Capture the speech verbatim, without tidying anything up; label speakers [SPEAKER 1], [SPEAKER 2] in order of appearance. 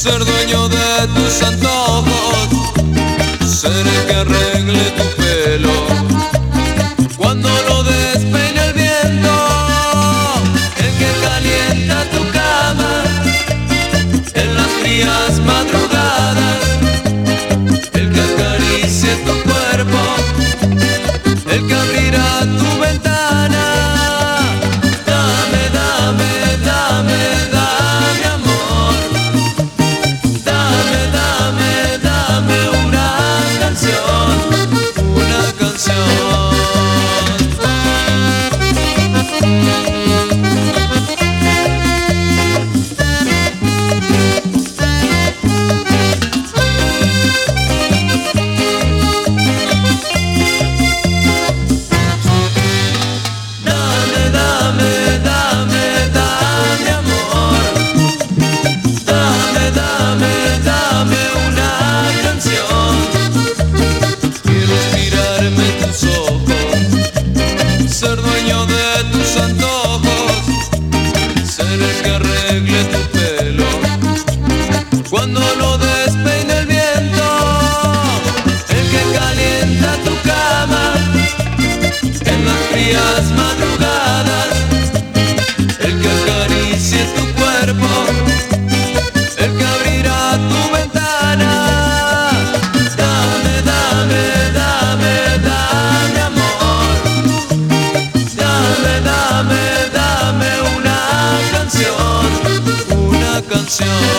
[SPEAKER 1] ser dueño de tus antojos, ser el que arregle tu pelo cuando lo despeine el viento, el que calienta tu cama en las frías madrugadas, el que acaricie tu cuerpo, el que abrirá tu ventana. Dame, dame, dame, dame amor. Dame, dame, dame una canción, una canción. Ser dueño de tus antojos, ser el que arregle tu pelo cuando lo despeine el viento, el que calienta tu cama en las frías madrugadas, el que acaricie tu cuerpo, el que abrirá tu ventana. Dame, dame, dame, dame amor. Dame, dame, dame una canción, una canción.